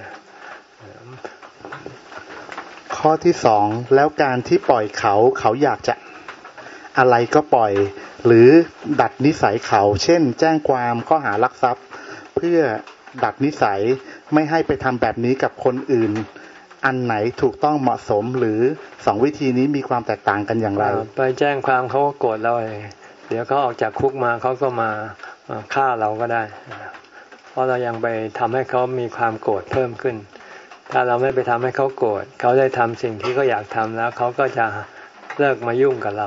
ข้อที่สองแล้วการที่ปล่อยเขาเขาอยากจะอะไรก็ปล่อยหรือดัดนิสัยเขาเช่นแจ้งความข้อหาลักทรัพย์เพื่อดัดนิสัยไม่ให้ไปทำแบบนี้กับคนอื่นอันไหนถูกต้องเหมาะสมหรือสองวิธีนี้มีความแตกต่างกันอย่างไรไปแจ้งความเขาก็โกรธเราเองเดี๋ยวเขาออกจากคุกมาเขาก็มาฆ่าเราก็ได้เพราะเรายังไปทำให้เขามีความโกรธเพิ่มขึ้นถ้าเราไม่ไปทำให้เขาโกรธเขาได้ทำสิ่งที่เขาอยากทำแล้วเขาก็จะเลิกมายุ่งกับเรา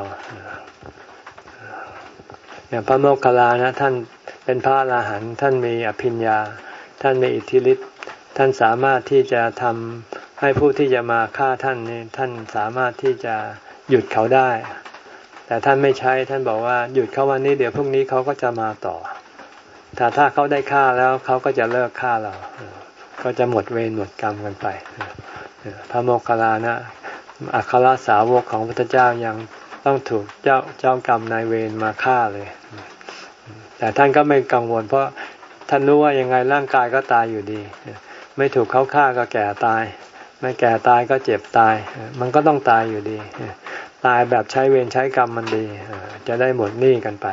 อย่างพระโมคคัลลานะท่านเป็นพระอรหันต์ท่านมีอภิญญาท่านมีอิทธิฤทธิ์ท่านสามารถที่จะทำให้ผู้ที่จะมาฆ่าท่านนี่ท่านสามารถที่จะหยุดเขาได้แต่ท่านไม่ใช้ท่านบอกว่าหยุดเขาวันนี้เดี๋ยวพรุ่งนี้เขาก็จะมาต่อแต่ถ้าเขาได้ฆ่าแล้วเขาก็จะเลิกฆ่าเราก็จะหมดเวรหมดกรรมกันไปพระโมคคัลลานะอัครสาวกของพระพุทธเจ้ายังต้องถูกเจ้าเจ้ากรรมนายเวรมาฆ่าเลยแต่ท่านก็ไม่กังวลเพราะท่านรู้ว่ายังไงร่างกายก็ตายอยู่ดีไม่ถูกเขาฆ่าก็แก่ตายไม่แก่ตายก็เจ็บตายมันก็ต้องตายอยู่ดีตายแบบใช้เวรใช้กรรมมันดีจะได้หมดหนี้กันไป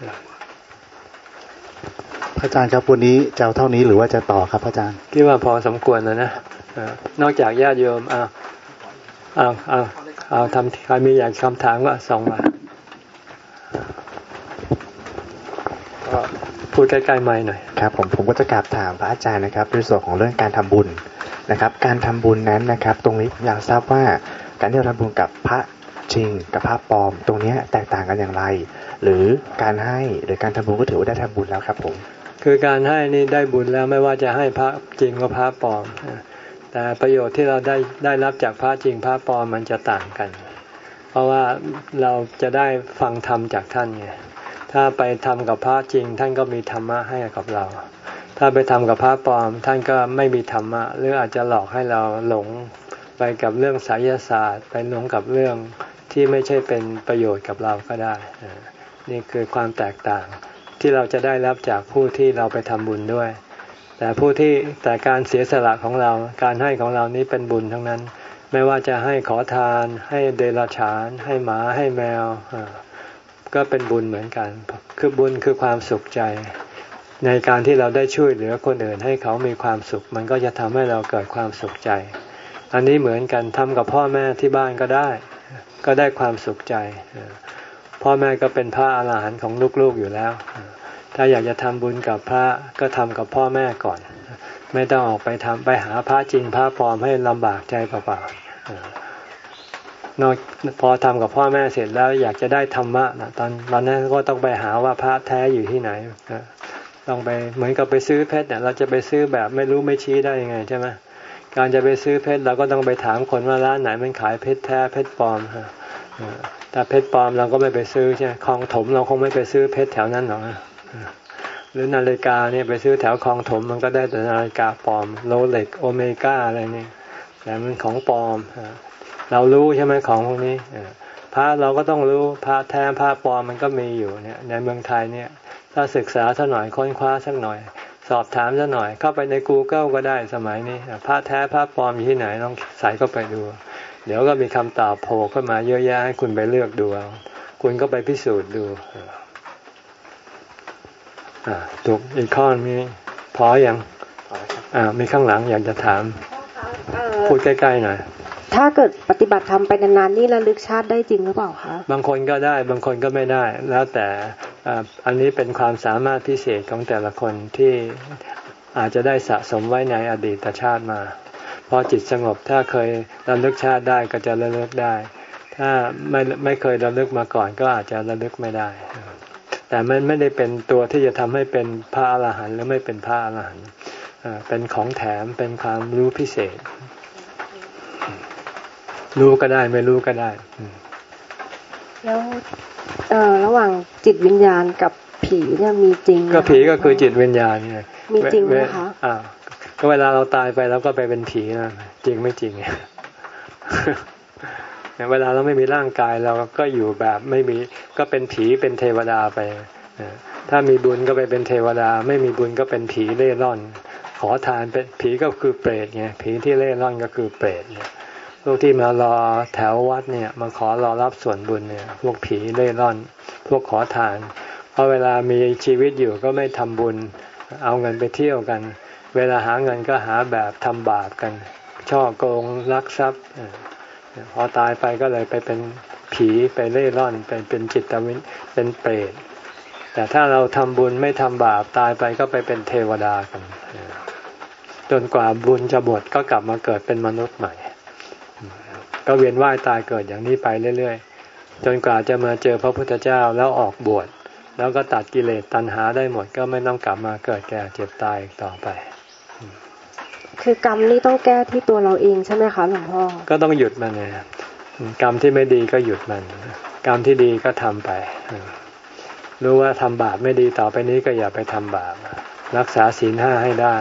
พระอาจารย์ครับวันนี้จะเอาเท่านี้หรือว่าจะต่อครับพระอาจารย์คิดว่าพอสมควรแล้วนะนอกจากญาติโยมเอาเอาเอาเอาทำใครมีอยากคำถามก็ส่งมาก็พูดใกล้ๆไมค์หน่อยครับผมผมก็จะกราบถามพระอาจารย์นะครับในส่วนของเรื่องการทำบุญนะครับการทำบุญนั้นนะครับตรงนี้ผมอยากทราบว่าการที่เราทำบุญกับพระจริงกับพระปลอมตรงนี้แตกต่างกันอย่างไรหรือการให้หรือการทำบุญก็ถือว่าได้ทำบุญแล้วครับผมคือการให้นี่ได้บุญแล้วไม่ว่าจะให้พระจริงกับพระปลอมแต่ประโยชน์ที่เราได้ได้รับจากพระจริงพระปลอมมันจะต่างกันเพราะว่าเราจะได้ฟังธรรมจากท่านไงถ้าไปทำกับพระจริงท่านก็มีธรรมะให้กับเราถ้าไปทำกับพระปลอมท่านก็ไม่มีธรรมะหรืออาจจะหลอกให้เราหลงไปกับเรื่องไสยศาสตร์ไปหลงกับเรื่องที่ไม่ใช่เป็นประโยชน์กับเราก็ได้นี่คือความแตกต่างที่เราจะได้รับจากผู้ที่เราไปทำบุญด้วยแต่ผู้ที่แต่การเสียสละของเราการให้ของเรานี้เป็นบุญทั้งนั้นไม่ว่าจะให้ขอทานให้เดรัจฉานให้หมาให้แมวก็เป็นบุญเหมือนกันคือบุญคือความสุขใจในการที่เราได้ช่วยเหลือคนอื่นให้เขามีความสุขมันก็จะทำให้เราเกิดความสุขใจอันนี้เหมือนกันทำกับพ่อแม่ที่บ้านก็ได้ก็ได้ความสุขใจพ่อแม่ก็เป็นพระอรหันต์ของลูกๆอยู่แล้วถ้าอยากจะทำบุญกับพระก็ทำกับพ่อแม่ก่อนไม่ต้องออกไปทำไปหาพระจริงพระปลอมให้ลำบากใจเปล่าๆนอกพอทำกับพ่อแม่เสร็จแล้วอยากจะได้ธรรมะนะตอนตอนนั้นก็ต้องไปหาว่าพระแท้อยู่ที่ไหนต้องไปเหมือนกับไปซื้อเพชรเนี่ยเราจะไปซื้อแบบไม่รู้ไม่ชี้ได้ยังไงใช่ไหมการจะไปซื้อเพชรเราก็ต้องไปถามคนว่าร้านไหนมันขายเพชรแท้เพชรปลอมแต่เพชรปลอมเราก็ไม่ไปซื้อใช่ไหมคลองถมเราคงไม่ไปซื้อเพชรแถวนั้นหรอกหรือนาฬิกาเนี่ยไปซื้อแถวคลองถมมันก็ได้แต่นาฬิกาปลอมโรเล็กโอเมก้าอะไรนี่แต่มันของปลอมเรารู้ใช่ไหมของพวกนี้พระเราก็ต้องรู้พระแท้พระปลอมมันก็มีอยู่เนี่ยในเมืองไทยเนี่ยถ้าศึกษาสักหน่อยค้นคว้าสักหน่อยสอบถามสักหน่อยเข้าไปใน Google ก็ได้สมัยนี้พระแท้พระปลอมอยู่ที่ไหนลองใส่เข้าไปดูเดี๋ยวก็มีคำตอบโผล่ขึ้นมาเยอะแยะให้คุณไปเลือกดูเอาคุณก็ไปพิสูจน์ดูอ่าถูกอีกข้อมีพออย่างอ่ามีข้างหลังอยากจะถามพูดใกล้ๆหน่อยถ้าเกิดปฏิบัติธรรมไปนานๆนี่ระลึกชาติได้จริงหรือเปล่าคะบางคนก็ได้บางคนก็ไม่ได้แล้วแต่อันนี้เป็นความสามารถพิเศษของแต่ละคนที่อาจจะได้สะสมไว้ในอดีตชาติมาพอจิตสงบถ้าเคยระลึกชาติได้ก็จะระลึกได้ถ้าไม่ไม่เคยระลึกมาก่อนก็อาจจะระลึกไม่ได้แต่มันไม่ได้เป็นตัวที่จะทำให้เป็นพระอรหันต์หรือไม่เป็นพระอรหันต์เป็นของแถมเป็นความรู้พิเศษรู้ก็ได้ไม่รู้ก็ได้แล้วเอ่อระหว่างจิตวิญญาณกับผีเนี่ยมีจริงก็ผีก็คือจิตวิญญาณเนี่ยมีจริงไหมคะอ่าก็เวลาเราตายไปแล้วก็ไปเป็นผีนะจริงไม่จริงเวลาเราไม่มีร่างกายเราก็อยู่แบบไม่มีก็เป็นผีเป็นเทวดาไปถ้ามีบุญก็ไปเป็นเทวดาไม่มีบุญก็เป็นผีเล่ร่อนขอทานเป็นผีก็คือเปรตไงผีที่เล่ร่อนก็คือเปรตเนี่ยพวกที่มารอแถววัดเนี่ยมาขอรอรับส่วนบุญเนี่ยพวกผีเล่ร่อนพวกขอทานเพราะเวลามีชีวิตอยู่ก็ไม่ทำบุญเอาเงินไปเที่ยวกันเวลาหาเงินก็หาแบบทำบาปกันช่อโกงลักทรัพย์พอตายไปก็เลยไปเป็นผีไปเล่ร่อนเป็นเป็นจิตวิญญาณเป็นเปรตแต่ถ้าเราทำบุญไม่ทำบาปตายไปก็ไปเป็นเทวดากันจนกว่าบุญจะหมดก็กลับมาเกิดเป็นมนุษย์ใหม่ก็เวียนว่ายตายเกิดอย่างนี้ไปเรื่อยๆจนกว่าจะมาเจอพระพุทธเจ้าแล้วออกบวชแล้วก็ตัดกิเลสตัณหาได้หมดก็ไม่ต้องกลับมาเกิดแก่เจ็บตายอีกต่อไปคือกรรมนี่ต้องแก้ที่ตัวเราเองใช่ไหมคะหลวงพ่อก็ต้องหยุดมันเนี่ยกรรมที่ไม่ดีก็หยุดมันกรรมที่ดีก็ทำไปรู้ว่าทำบาปไม่ดีต่อไปนี้ก็อย่าไปทำบาปรักษาศีลห้าให้ได้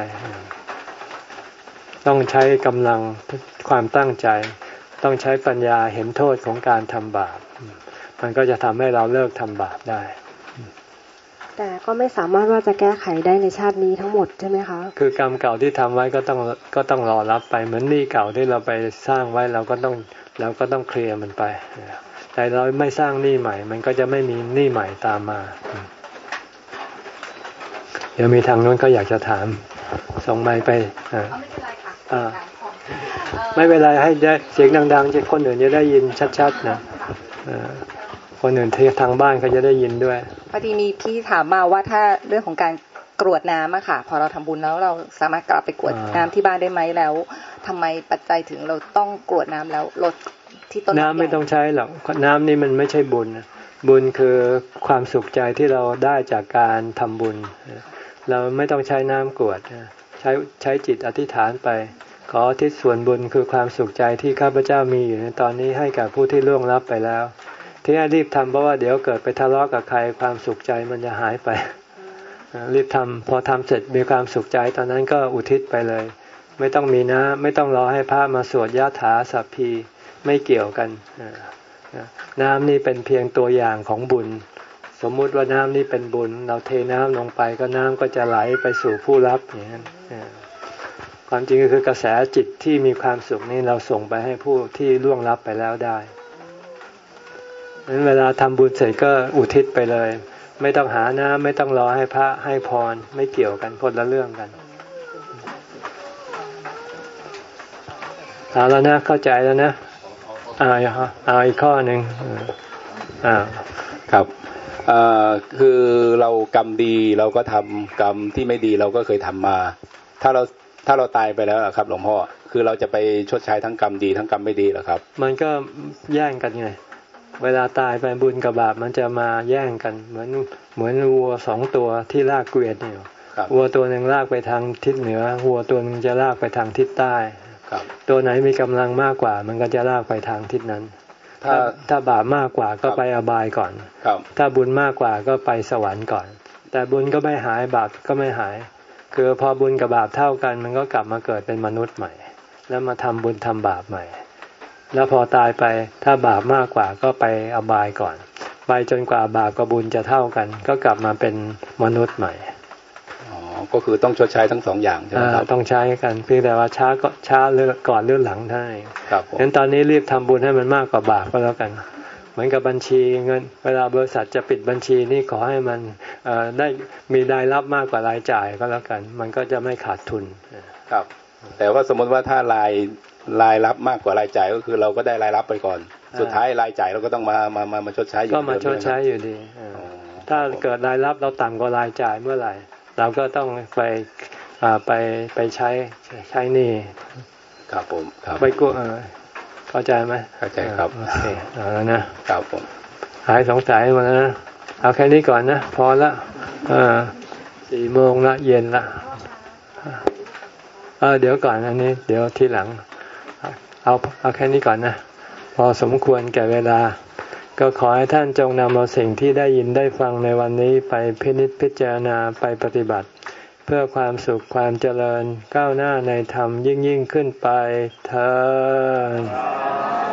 ต้องใช้กำลังความตั้งใจต้องใช้ปัญญาเห็นโทษของการทำบาปมันก็จะทำให้เราเลิกทำบาปได้แต่ก็ไม่สามารถว่าจะแก้ไขได้ในชาตินี้ทั้งหมดใช่ไหมคะคือกรรมเก่าที่ทำไว้ก็ต้องก็ต้องรอรับไปเหมือนหนี้เก่าที่เราไปสร้างไว้เราก็ต้องเราก็ต้องเคลียร์มันไปแต่เราไม่สร้างหนี้ใหม่มันก็จะไม่มีหนี้ใหม่ตามมาเดี๋ยวมีทางโน้นก็อยากจะถามส่งไมค์ไปอ่าอ่าไม่เป็นไรให้ได้เสียงดังๆจะคนอื่นจะได้ยินชัดๆนะคนอื่นที่ทางบ้านเขาจะได้ยินด้วยพอดีมีพี่ถามมาว่าถ้าเรื่องของการกรวดน้ำอะค่ะพอเราทำบุญแล้วเราสามารถกลับไปกรวดน้ำที่บ้านได้ไหมแล้วทำไมปัจจัยถึงเราต้องกรวดน้ำแล้วลดที่ต้นน้ำไม่ต้องใช้หรอกน้ำนี่มันไม่ใช่บุญบุญคือความสุขใจที่เราได้จากการทำบุญเราไม่ต้องใช้น้ำกรวดใช้ใช้จิตอธิษฐานไปขอทิศส่วนบุญคือความสุขใจที่ข้าพเจ้ามีอยู่ในตอนนี้ให้กับผู้ที่ล่วงลับไปแล้วที่ให้รีบทำเพราะว่าเดี๋ยวเกิดไปทะเลาะกับใครความสุขใจมันจะหายไปรีบทำพอทำเสร็จมีความสุขใจตอนนั้นก็อุทิศไปเลยไม่ต้องมีนะไม่ต้องรอให้พระมาสวดยะถาสัพพีไม่เกี่ยวกันน้ำนี่เป็นเพียงตัวอย่างของบุญสมมุติว่าน้ำนี่เป็นบุญเราเทน้ำลงไปก็น้ำก็จะไหลไปสู่ผู้รับอย่างนั้นความจริงก็คือกระแสจิตที่มีความสุขนี่เราส่งไปให้ผู้ที่ล่วงลับไปแล้วได้นั้นเวลาทำบุญเสร็จก็อุทิศไปเลยไม่ต้องหาน้ำไม่ต้องรอให้พระให้พรไม่เกี่ยวกันคนละเรื่องกันเอาแล้วนะเข้าใจแล้วนะอ่าเอาอีกข้อหนึ่งอ่าครับอ่าคือเรากรรมดีเราก็ทำกรรมที่ไม่ดีเราก็เคยทำมาถ้าเราถ้าเราตายไปแล้วครับหลวงพ่อคือเราจะไปชดใช้ทั้งกรรมดีทั้งกรรมไม่ดีเหรอครับมันก็แย่งกันไงเวลาตายไปบุญกับบาปมันจะมาแย่งกันเหมือนเหมือนวัวสองตัวที่ลากเกวียนอยู่วัวตัวหนึ่งลากไปทางทิศเหนือวัวตัวหนึ่งจะลากไปทางทิศใต้ตัวไหนมีกำลังมากกว่ามันก็จะลากไปทางทิศนั้นถ้าถ้าบาปมากกว่าก็ไปอบายก่อนถ้าบุญมากกว่าก็ไปสวรรค์ก่อนแต่บุญก็ไม่หายบาปก็ไม่หายคือพอบุญกับบาปเท่ากันมันก็กลับมาเกิดเป็นมนุษย์ใหม่แล้วมาทำบุญทำบาปใหม่แล้วพอตายไปถ้าบาปมากกว่าก็ไปอบายก่อนไปจนกว่าบาปกับบุญจะเท่ากันก็กลับมาเป็นมนุษย์ใหม่อ๋อก็คือต้องชดใช้ทั้งสองอย่างใช่ไหมครับต้องใช้กันเพียงแต่ว่าช้าก็ช้าเรื่องก่อนเรื่องหลังเท่านั้นเองครับผมงั้นตอนนี้รีบทำบุญให้มันมากกว่าบาปก็แล้วกันเหมือนกับบัญชีเงินเวลาบริษัทจะปิดบัญชีนี่ขอให้มันได้มีรายรับมากกว่ารายจ่ายก็แล้วกันมันก็จะไม่ขาดทุนครับแต่ว่าสมมติว่าถ้ารายรายรับมากกว่ารายจ่ายก็คือเราก็ได้รายรับไปก่อนสุดท้ายรายจ่ายเราก็ต้องมามามามาชดใช้อยู่ก็มาชดใช้อยู่ดีถ้าเกิดรายรับเราต่ำกว่ารายจ่ายเมื่อไหร่เราก็ต้องไปไปไปใช้ใช้หนี้ครับผมครับไปกู้เข้าใจไหมเข้าใจครับโอเคเอาแล้วนะครับผมหายสงสัยหมดแล้วนะเอาแค่นี้ก่อนนะพอละอ่าสี่โมงละเย็นละออเดี๋ยวก่อนอันนี้เดี๋ยวทีหลังเอาเอาแค่นี้ก่อนนะพอสมควรแก่เวลาก็ขอให้ท่านจงนำเอาสิ่งที่ได้ยินได้ฟังในวันนี้ไปพินิจพิจารณาไปปฏิบัติเพื่อความสุขความเจริญก้าวหน้าในธรรมยิ่งยิ่งขึ้นไปเถิด